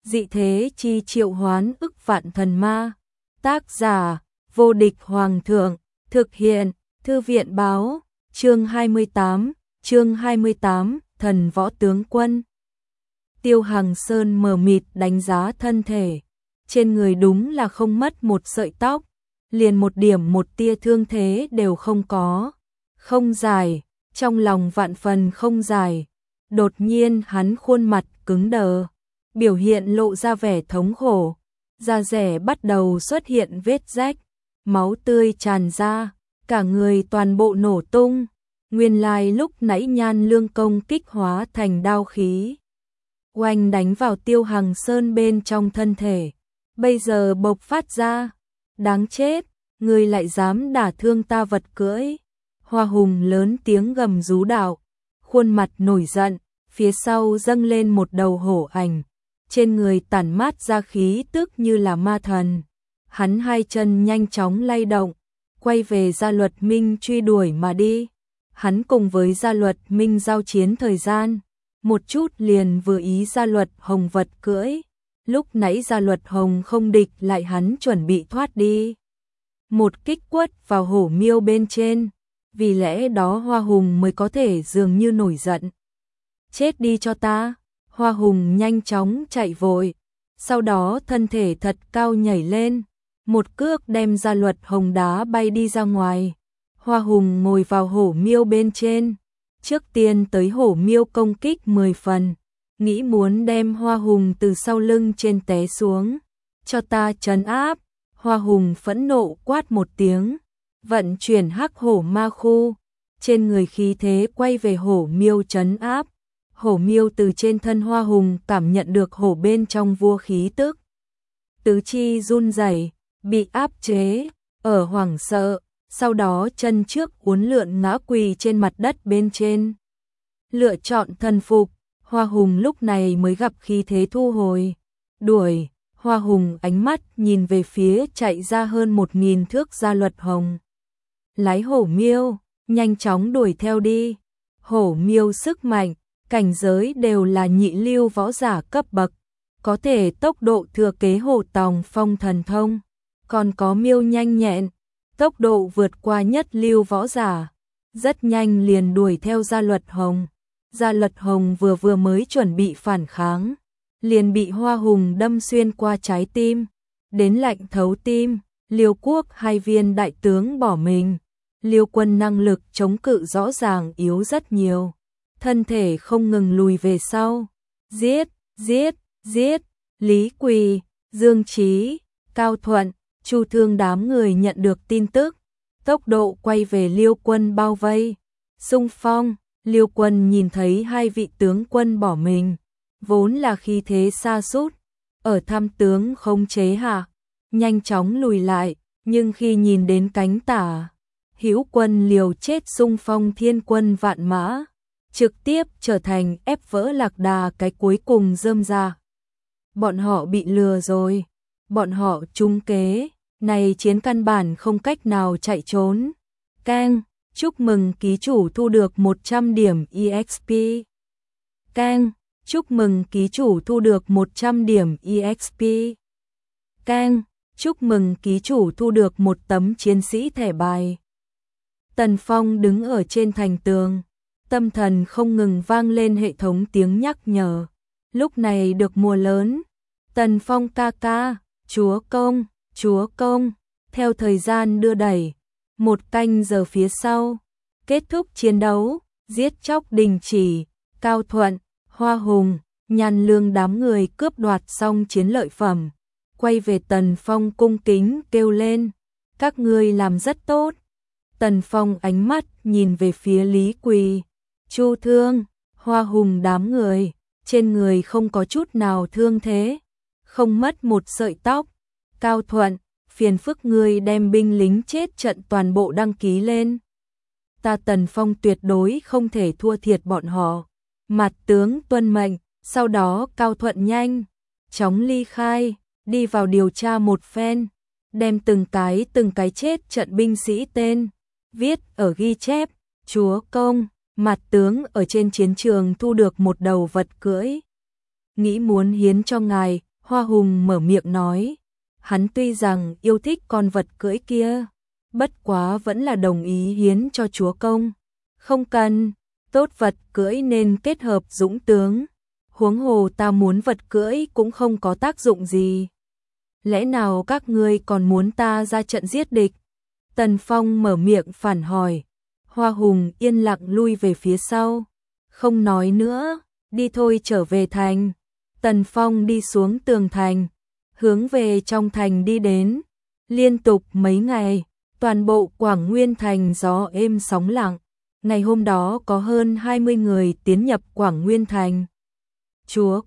dị thế chi triệu hoán ức vạn thần ma. Tác giả, vô địch hoàng thượng, thực hiện, thư viện báo, chương 28, thần võ tướng quân. Tiêu Hằng Sơn mờ mịt đánh giá thân thể, trên người đúng là không mất một sợi tóc, liền một điểm một tia thương thế đều không có, không dài, trong lòng vạn phần không dài. Đột nhiên hắn khuôn mặt cứng đờ, biểu hiện lộ ra vẻ thống khổ, da rẻ bắt đầu xuất hiện vết rách, máu tươi tràn ra, cả người toàn bộ nổ tung. Nguyên lai lúc nãy Nhan Lương công kích hóa thành đao khí, oanh đánh vào Tiêu Hằng Sơn bên trong thân thể, bây giờ bộc phát ra. Đáng chết, ngươi lại dám đả thương ta vật cưỡi. Hoa Hùng lớn tiếng gầm rú đạo, khuôn mặt nổi giận, phía sau dâng lên một đầu hổ ảnh, trên người tản mát ra khí tức như là ma thần. Hắn hai chân nhanh chóng lay động, quay về Gia Luật Minh truy đuổi mà đi. Hắn cùng với Gia Luật Minh giao chiến thời gian, một chút liền vừa ý Gia Luật Hồng vật cưỡi. Lúc nãy Gia Luật Hồng không địch lại hắn chuẩn bị thoát đi, một kích quất vào hổ miêu bên trên, vì lẽ đó Hoa Hùng mới có thể dường như nổi giận. Chết đi cho ta. Hoa Hùng nhanh chóng chạy vội, sau đó thân thể thật cao nhảy lên, một cước đem Gia Luật Hồng đá bay đi ra ngoài. Hoa Hùng ngồi vào hổ miêu bên trên, trước tiên tới hổ miêu công kích 10 phần, nghĩ muốn đem Hoa Hùng từ sau lưng trên té xuống. Cho ta trấn áp. Hoa Hùng phẫn nộ quát một tiếng, vận chuyển hắc hổ ma khu, trên người khí thế quay về hổ miêu trấn áp. Hổ miêu từ trên thân Hoa Hùng cảm nhận được hổ bên trong vua khí tức, tứ chi run rẩy, bị áp chế, ở hoảng sợ, sau đó chân trước uốn lượn ngã quỳ trên mặt đất bên trên. Lựa chọn thần phục, Hoa Hùng lúc này mới gặp khí thế thu hồi, đuổi. Hoa Hùng ánh mắt nhìn về phía chạy ra hơn 1000 thước Gia Luật Hồng. Lái hổ miêu, nhanh chóng đuổi theo đi. Hổ miêu sức mạnh, cảnh giới đều là nhị lưu võ giả cấp bậc, có thể tốc độ thừa kế hổ tòng phong thần thông, còn có miêu nhanh nhẹn, tốc độ vượt qua nhất lưu võ giả, rất nhanh liền đuổi theo Gia Luật Hồng. Gia Luật Hồng vừa mới chuẩn bị phản kháng, liền bị Hoa Hùng đâm xuyên qua trái tim, đến lạnh thấu tim. Liêu Quốc hai viên đại tướng bỏ mình, Liêu Quân năng lực chống cự rõ ràng yếu rất nhiều, thân thể không ngừng lùi về sau. Giết, giết, giết. Lý Quỳ, Dương Chí, Cao Thuận, Chu Thương đám người nhận được tin tức, tốc độ quay về Liêu Quân bao vây. Xung phong. Liêu Quân nhìn thấy hai vị tướng quân bỏ mình, vốn là khí thế sa sút, ở tham tướng không chế hạ, nhanh chóng lùi lại, nhưng khi nhìn đến cánh tả hữu quân liều chết xung phong thiên quân vạn mã, trực tiếp trở thành ép vỡ Lạc Đà cái cuối cùng rơm rà. Bọn họ bị lừa rồi, bọn họ trúng kế, này chiến căn bản không cách nào chạy trốn. Keng, chúc mừng ký chủ thu được 100 điểm EXP. Keng, chúc mừng ký chủ thu được 100 điểm EXP. Keng, chúc mừng ký chủ thu được một tấm chiến sĩ thẻ bài. Tần Phong đứng ở trên thành tường, tâm thần không ngừng vang lên hệ thống tiếng nhắc nhở. Lúc này được mùa lớn, Tần Phong ca ca, chúa công, theo thời gian đưa đẩy, 1 canh giờ phía sau, kết thúc chiến đấu, giết chóc đình chỉ, Cao Thuận, Hoa Hùng, Nhan Lương đám người cướp đoạt xong chiến lợi phẩm, quay về Tần Phong cung kính kêu lên, các ngươi làm rất tốt. Tần Phong ánh mắt nhìn về phía Lý Quỳ, Chu Thương, Hoa Hùng đám người, trên người không có chút nào thương thế, không mất một sợi tóc. Cao Thuận, phiền phức ngươi đem binh lính chết trận toàn bộ đăng ký lên. Ta Tần Phong tuyệt đối không thể thua thiệt bọn họ. Mặt tướng tuân mệnh. Sau đó Cao Thuận nhanh chóng ly khai, đi vào điều tra một phen, đem từng cái chết trận binh sĩ tên viết ở ghi chép. Chúa công, mặt tướng ở trên chiến trường thu được một đầu vật cưỡi, nghĩ muốn hiến cho ngài. Hoa Hùng mở miệng nói, hắn tuy rằng yêu thích con vật cưỡi kia, bất quá vẫn là đồng ý hiến cho chúa công. Không cần, tốt vật cưỡi nên kết hợp dũng tướng. Huống hồ ta muốn vật cưỡi cũng không có tác dụng gì. Lẽ nào các ngươi còn muốn ta ra trận giết địch? Tần Phong mở miệng phản hỏi. Hoa Hùng yên lặng lui về phía sau. Không nói nữa, đi thôi trở về thành. Tần Phong đi xuống tường thành, hướng về trong thành đi đến. Liên tục mấy ngày, toàn bộ Quảng Nguyên thành gió êm sóng lặng. Ngày hôm đó có hơn 20 người tiến nhập Quảng Nguyên thành. Chúa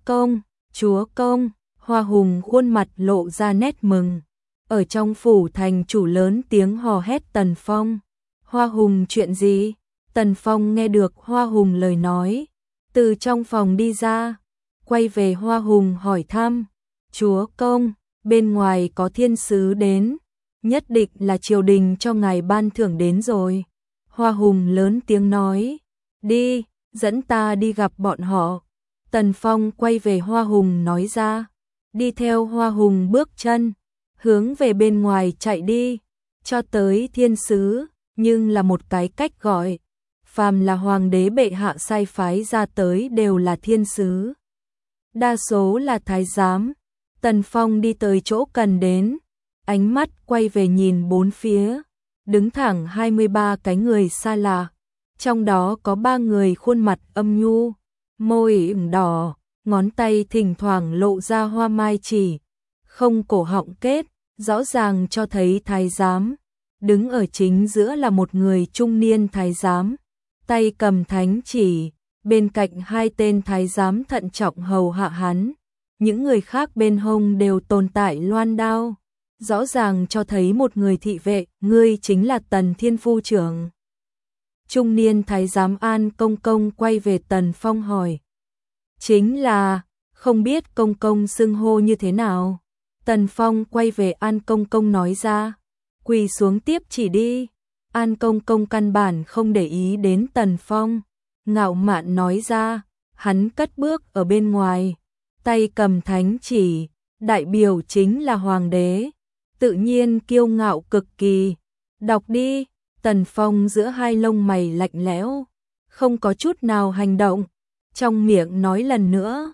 công, Hoa Hùng khuôn mặt lộ ra nét mừng. Ở trong phủ thành chủ lớn tiếng hò hét Tần Phong. Hoa Hùng chuyện gì? Tần Phong nghe được Hoa Hùng lời nói, từ trong phòng đi ra, quay về Hoa Hùng hỏi thăm. Chúa công, bên ngoài có thiên sứ đến, nhất định là triều đình cho ngài ban thưởng đến rồi. Hoa Hùng lớn tiếng nói, đi, dẫn ta đi gặp bọn họ. Tần Phong quay về Hoa Hùng nói ra, đi theo Hoa Hùng bước chân, hướng về bên ngoài chạy đi, cho tới thiên sứ, nhưng là một cái cách gọi. Phàm là hoàng đế bệ hạ sai phái ra tới đều là thiên sứ. Đa số là thái giám. Tần Phong đi tới chỗ cần đến, ánh mắt quay về nhìn bốn phía, đứng thẳng 23 cái người xa lạ, trong đó có 3 người khuôn mặt âm nhu, môi ửng đỏ, ngón tay thỉnh thoảng lộ ra hoa mai chỉ, không cổ họng kết, rõ ràng cho thấy thái giám. Đứng ở chính giữa là một người trung niên thái giám, tay cầm thánh chỉ, bên cạnh 2 tên thái giám thận trọng hầu hạ hắn. Những người khác bên hông đều tồn tại loan đao, rõ ràng cho thấy một người thị vệ, ngươi chính là Tần Thiên Phu trưởng. Trung niên thái giám An Công Công quay về Tần Phong hỏi. Chính là, không biết Công Công xưng hô như thế nào? Tần Phong quay về An Công Công nói ra, quỳ xuống tiếp chỉ đi. An Công Công căn bản không để ý đến Tần Phong, ngạo mạn nói ra, hắn cất bước ở bên ngoài, tay cầm thánh chỉ, đại biểu chính là hoàng đế, tự nhiên kiêu ngạo cực kỳ. Đọc đi. Tần Phong giữa hai lông mày lạnh lẽo, không có chút nào hành động, trong miệng nói lần nữa,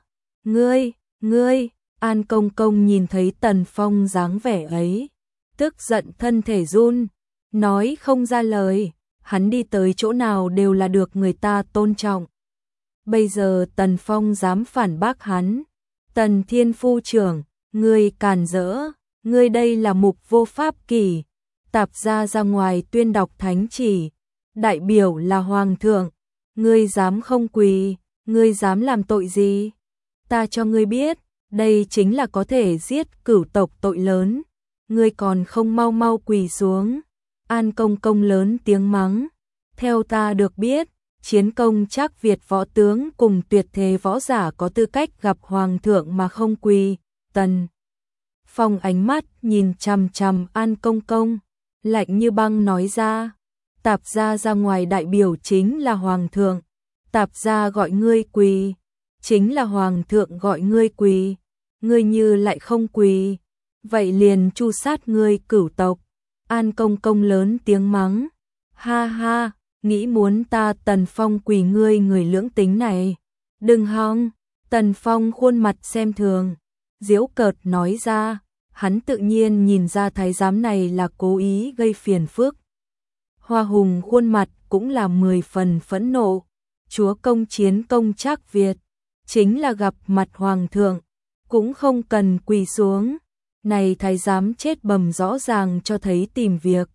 ngươi, An Công Công nhìn thấy Tần Phong dáng vẻ ấy, tức giận thân thể run, nói không ra lời, hắn đi tới chỗ nào đều là được người ta tôn trọng. Bây giờ Tần Phong dám phản bác hắn. Tần Thiên Phu trưởng, ngươi càn rỡ, ngươi đây là mục vô pháp kỷ. Tạp ra ngoài tuyên đọc thánh chỉ, đại biểu là hoàng thượng, ngươi dám không quỳ, ngươi dám làm tội gì? Ta cho ngươi biết, đây chính là có thể giết cửu tộc tội lớn, ngươi còn không mau mau quỳ xuống. An Công Công lớn tiếng mắng, theo ta được biết, chiến công Trác Việt võ tướng cùng tuyệt thế võ giả có tư cách gặp hoàng thượng mà không quỳ. Tần Phong ánh mắt nhìn chằm chằm An Công Công, lạnh như băng nói ra, tạp ra ngoài đại biểu chính là hoàng thượng, tạp ra gọi ngươi quỳ, chính là hoàng thượng gọi ngươi quỳ, ngươi như lại không quỳ, vậy liền tru sát ngươi cửu tộc. An Công Công lớn tiếng mắng, ha ha, nghĩ muốn ta Tần Phong quỳ ngươi người lưỡng tính này, đừng hòng. Tần Phong khuôn mặt xem thường, giễu cợt nói ra, hắn tự nhiên nhìn ra thái giám này là cố ý gây phiền phức. Hoa Hùng khuôn mặt cũng là 10 phần phẫn nộ, chúa công chiến công Trác Việt, chính là gặp mặt hoàng thượng, cũng không cần quỳ xuống. Này thái giám chết bầm rõ ràng cho thấy tìm việc.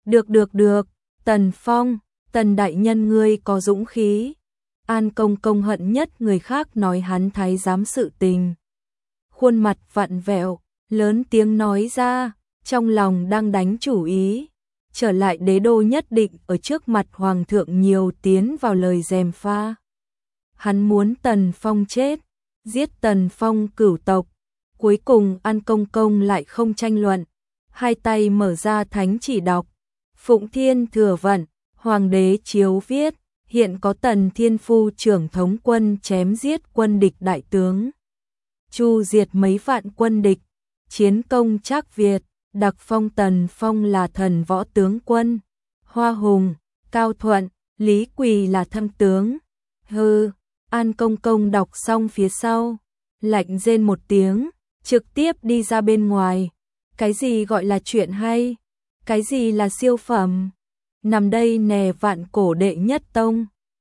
Được, Tần Phong, Tần đại nhân ngươi có dũng khí. An Công Công hận nhất người khác nói hắn thái giám sự tình. Khuôn mặt vặn vẹo, lớn tiếng nói ra, trong lòng đang đánh chủ ý, trở lại đế đô nhất định ở trước mặt hoàng thượng nhiều tiến vào lời gièm pha. Hắn muốn Tần Phong chết, giết Tần Phong cửu tộc. Cuối cùng An Công Công lại không tranh luận, hai tay mở ra thánh chỉ đọc, Phụng Thiên Thừa Vận, hoàng đế chiếu viết, hiện có Tần Thiên Phu trưởng thống quân chém giết quân địch đại tướng. chu diệt mấy vạn quân địch, chiến công trác Việt, đặc phong Tần Phong là thần võ tướng quân, Hoa Hùng, Cao Thuận, Lý Quỳ là thâm tướng. Hừ, An Công Công đọc xong phía sau, lạnh rên một tiếng, trực tiếp đi ra bên ngoài. Cái gì gọi là chuyện hay? Cái gì là siêu phẩm? Nằm đây nè, vạn cổ đệ nhất tông.